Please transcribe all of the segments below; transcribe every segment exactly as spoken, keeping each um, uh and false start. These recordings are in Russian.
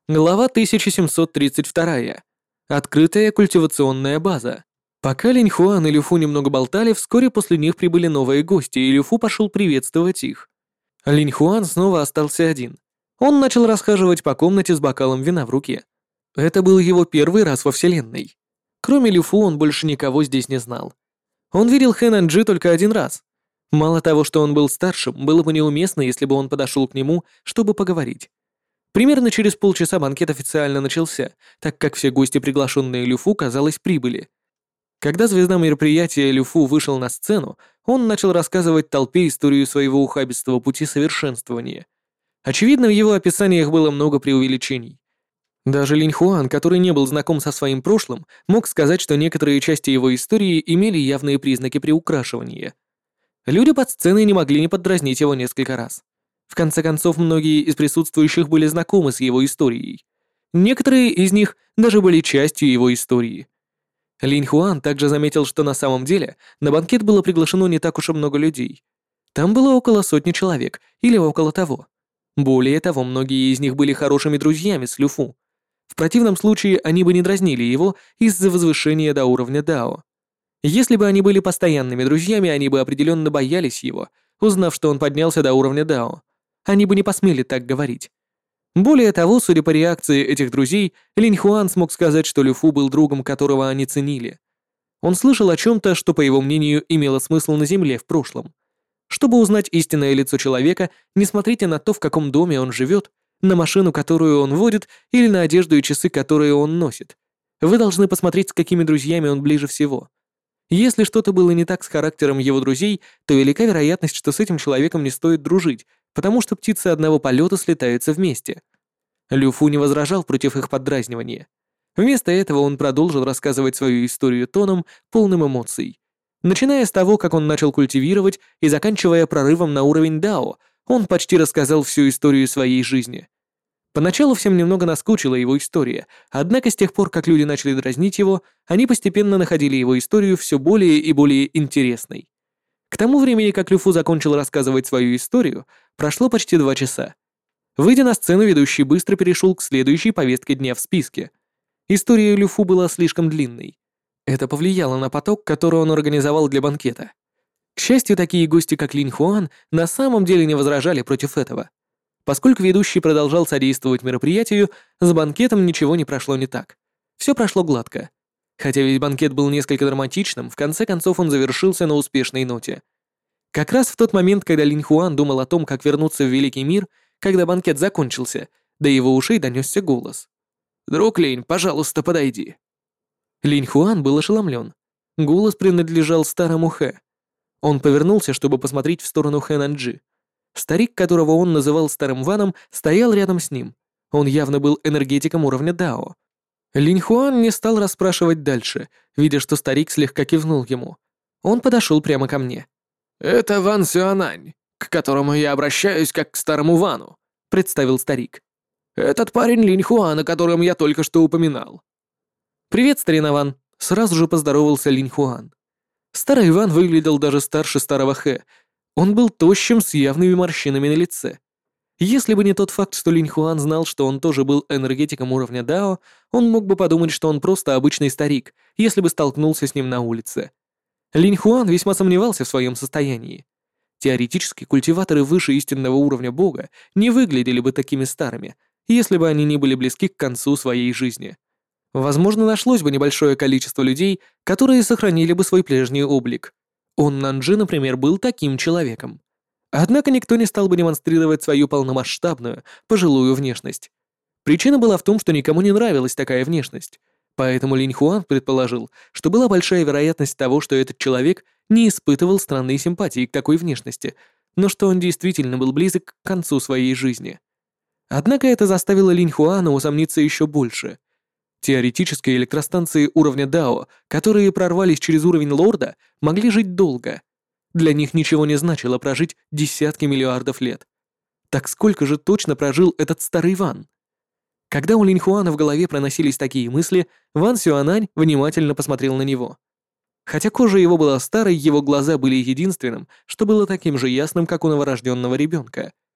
Глава тысяча семьсот тридцать два. Открытая культивационная база. Пока Линь Хуан и Люфу немного болтали, вскоре после них прибыли новые гости, и Люфу пошел приветствовать их. Линь Хуан снова остался один. Он начал расхаживать по комнате с бокалом вина в руке. Это был его первый раз во Вселенной. Кроме Люфу он больше никого здесь не знал. Он видел Хэн Анджи только один раз. Мало того, что он был старшим, было бы неуместно, если бы он подошел к нему, чтобы поговорить. Примерно через полчаса банкет официально начался, так как все гости, приглашенные Люфу, казалось, прибыли. Когда звезда мероприятия Люфу вышел на сцену, он начал рассказывать толпе историю своего ухабистого пути совершенствования. Очевидно, в его описаниях было много преувеличений. Даже Линь Хуан, который не был знаком со своим прошлым, мог сказать, что некоторые части его истории имели явные признаки приукрашивания. Люди под сценой не могли не поддразнить его несколько раз. В конце концов, многие из присутствующих были знакомы с его историей. Некоторые из них даже были частью его истории. Линь Хуан также заметил, что на самом деле на банкет было приглашено не так уж и много людей. Там было около сотни человек, или около того. Более того, многие из них были хорошими друзьями с Люфу. В противном случае они бы не дразнили его из-за возвышения до уровня Дао. Если бы они были постоянными друзьями, они бы определенно боялись его, узнав, что он поднялся до уровня Дао. Они бы не посмели так говорить. Более того, судя по реакции этих друзей, Линь Хуан смог сказать, что Люфу был другом, которого они ценили. Он слышал о чем-то, что, по его мнению, имело смысл на Земле в прошлом. Чтобы узнать истинное лицо человека, не смотрите на то, в каком доме он живет, на машину, которую он водит, или на одежду и часы, которые он носит. Вы должны посмотреть, с какими друзьями он ближе всего. Если что-то было не так с характером его друзей, то велика вероятность, что с этим человеком не стоит дружить, потому что птицы одного полета слетаются вместе. Люфу не возражал против их поддразнивания. Вместо этого он продолжил рассказывать свою историю тоном, полным эмоций. Начиная с того, как он начал культивировать, и заканчивая прорывом на уровень Дао, он почти рассказал всю историю своей жизни. Поначалу всем немного наскучила его история, однако с тех пор, как люди начали дразнить его, они постепенно находили его историю все более и более интересной. К тому времени, как Люфу закончил рассказывать свою историю, прошло почти два часа. Выйдя на сцену, ведущий быстро перешел к следующей повестке дня в списке. История Люфу была слишком длинной. Это повлияло на поток, который он организовал для банкета. К счастью, такие гости, как Линь Хуан, на самом деле не возражали против этого. Поскольку ведущий продолжал содействовать мероприятию, с банкетом ничего не прошло не так. Все прошло гладко. Хотя весь банкет был несколько драматичным, в конце концов он завершился на успешной ноте. Как раз в тот момент, когда Линь Хуан думал о том, как вернуться в Великий мир, когда банкет закончился, до его ушей донесся голос. «Друг Линь, пожалуйста, подойди». Линь Хуан был ошеломлен. Голос принадлежал старому Хэ. Он повернулся, чтобы посмотреть в сторону Хэн Анджи. Старик, которого он называл Старым Ваном, стоял рядом с ним. Он явно был энергетиком уровня Дао. Линь Хуан не стал расспрашивать дальше, видя, что старик слегка кивнул ему. Он подошел прямо ко мне. «Это Ван Сюанань, к которому я обращаюсь как к Старому Вану», — представил старик. «Этот парень Линь Хуан, о котором я только что упоминал». «Привет, старина Ван», — сразу же поздоровался Линь Хуан. Старый Ван выглядел даже старше старого Хэ. Он был тощим с явными морщинами на лице. Если бы не тот факт, что Линь Хуан знал, что он тоже был энергетиком уровня Дао, он мог бы подумать, что он просто обычный старик, если бы столкнулся с ним на улице. Линь Хуан весьма сомневался в своем состоянии. Теоретически, культиваторы выше истинного уровня бога не выглядели бы такими старыми, если бы они не были близки к концу своей жизни. Возможно, нашлось бы небольшое количество людей, которые сохранили бы свой прежний облик. Он Нанджи, например, был таким человеком. Однако никто не стал бы демонстрировать свою полномасштабную, пожилую внешность. Причина была в том, что никому не нравилась такая внешность. Поэтому Линь Хуан предположил, что была большая вероятность того, что этот человек не испытывал странной симпатии к такой внешности, но что он действительно был близок к концу своей жизни. Однако это заставило Линь Хуана усомниться еще больше. Теоретические электростанции уровня Дао, которые прорвались через уровень Лорда, могли жить долго. Для них ничего не значило прожить десятки миллиардов лет. Так сколько же точно прожил этот старый Ван? Когда у Линь Хуана в голове проносились такие мысли, Ван Сюанань внимательно посмотрел на него. Хотя кожа его была старой, его глаза были единственным, что было таким же ясным, как у новорожденного ребенка.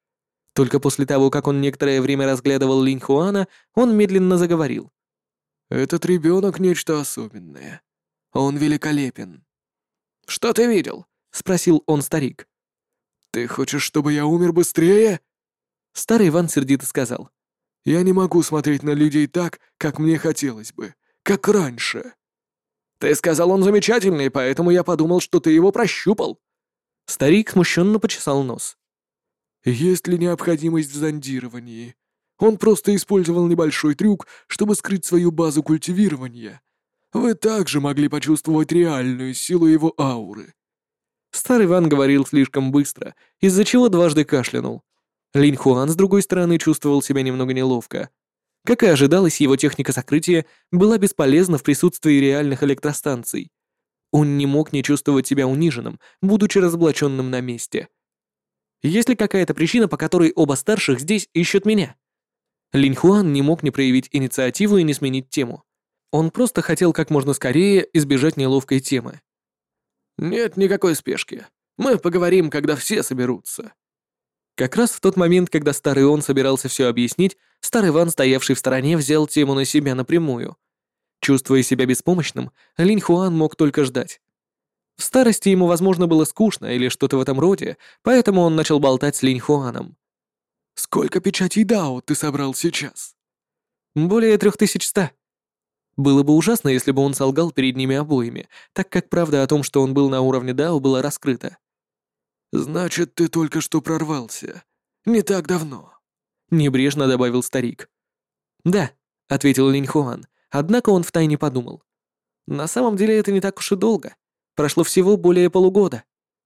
Только после того, как он некоторое время разглядывал Линь Хуана, он медленно заговорил. «Этот ребенок нечто особенное. Он великолепен». «Что ты видел?» — спросил он старик. «Ты хочешь, чтобы я умер быстрее?» Старый Иван сердито сказал. «Я не могу смотреть на людей так, как мне хотелось бы, как раньше». «Ты сказал, он замечательный, поэтому я подумал, что ты его прощупал». Старик смущенно почесал нос. «Есть ли необходимость в зондировании? Он просто использовал небольшой трюк, чтобы скрыть свою базу культивирования. Вы также могли почувствовать реальную силу его ауры». Старый Иван говорил слишком быстро, из-за чего дважды кашлянул. Линь Хуан, с другой стороны, чувствовал себя немного неловко. Как и ожидалось, его техника сокрытия была бесполезна в присутствии реальных электростанций. Он не мог не чувствовать себя униженным, будучи разоблаченным на месте. Есть ли какая-то причина, по которой оба старших здесь ищут меня? Линь Хуан не мог не проявить инициативу и не сменить тему. Он просто хотел как можно скорее избежать неловкой темы. «Нет никакой спешки. Мы поговорим, когда все соберутся». Как раз в тот момент, когда старый он собирался все объяснить, старый Ван, стоявший в стороне, взял тему на себя напрямую. Чувствуя себя беспомощным, Линь Хуан мог только ждать. В старости ему, возможно, было скучно или что-то в этом роде, поэтому он начал болтать с Линь Хуаном. «Сколько печатей Дао ты собрал сейчас?» «Более трех тысяч ста». Было бы ужасно, если бы он солгал перед ними обоими, так как правда о том, что он был на уровне Дао, была раскрыта. «Значит, ты только что прорвался. Не так давно», — небрежно добавил старик. «Да», — ответил Линь Хуан, однако он втайне подумал. «На самом деле это не так уж и долго. Прошло всего более полугода».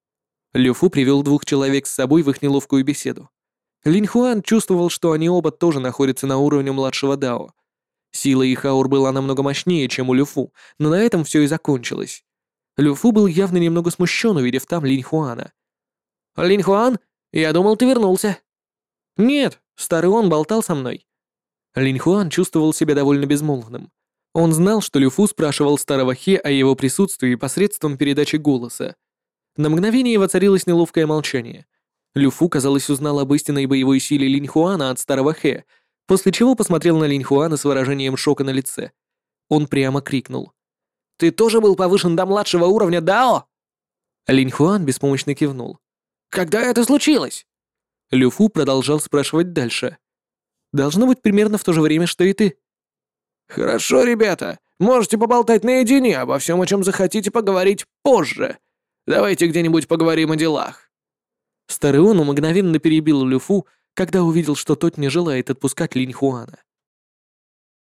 Лю Фу привел двух человек с собой в их неловкую беседу. Линь Хуан чувствовал, что они оба тоже находятся на уровне младшего Дао. Сила их аур была намного мощнее, чем у Лю Фу, но на этом все и закончилось. Лю Фу был явно немного смущен, увидев там Линь Хуана. «Линь Хуан, я думал, ты вернулся». «Нет, старый он болтал со мной». Линь Хуан чувствовал себя довольно безмолвным. Он знал, что Лю Фу спрашивал старого Хе о его присутствии посредством передачи голоса. На мгновение воцарилось неловкое молчание. Лю Фу, казалось, узнал об истинной боевой силе Линь Хуана от старого Хе, после чего посмотрел на Линь Хуана с выражением шока на лице. Он прямо крикнул. «Ты тоже был повышен до младшего уровня Дао?» Линь Хуан беспомощно кивнул. «Когда это случилось?» Лю Фу продолжал спрашивать дальше. «Должно быть примерно в то же время, что и ты». «Хорошо, ребята, можете поболтать наедине обо всем, о чем захотите поговорить позже. Давайте где-нибудь поговорим о делах». Старый он мгновенно перебил Лю Фу, когда увидел, что тот не желает отпускать Линь Хуана.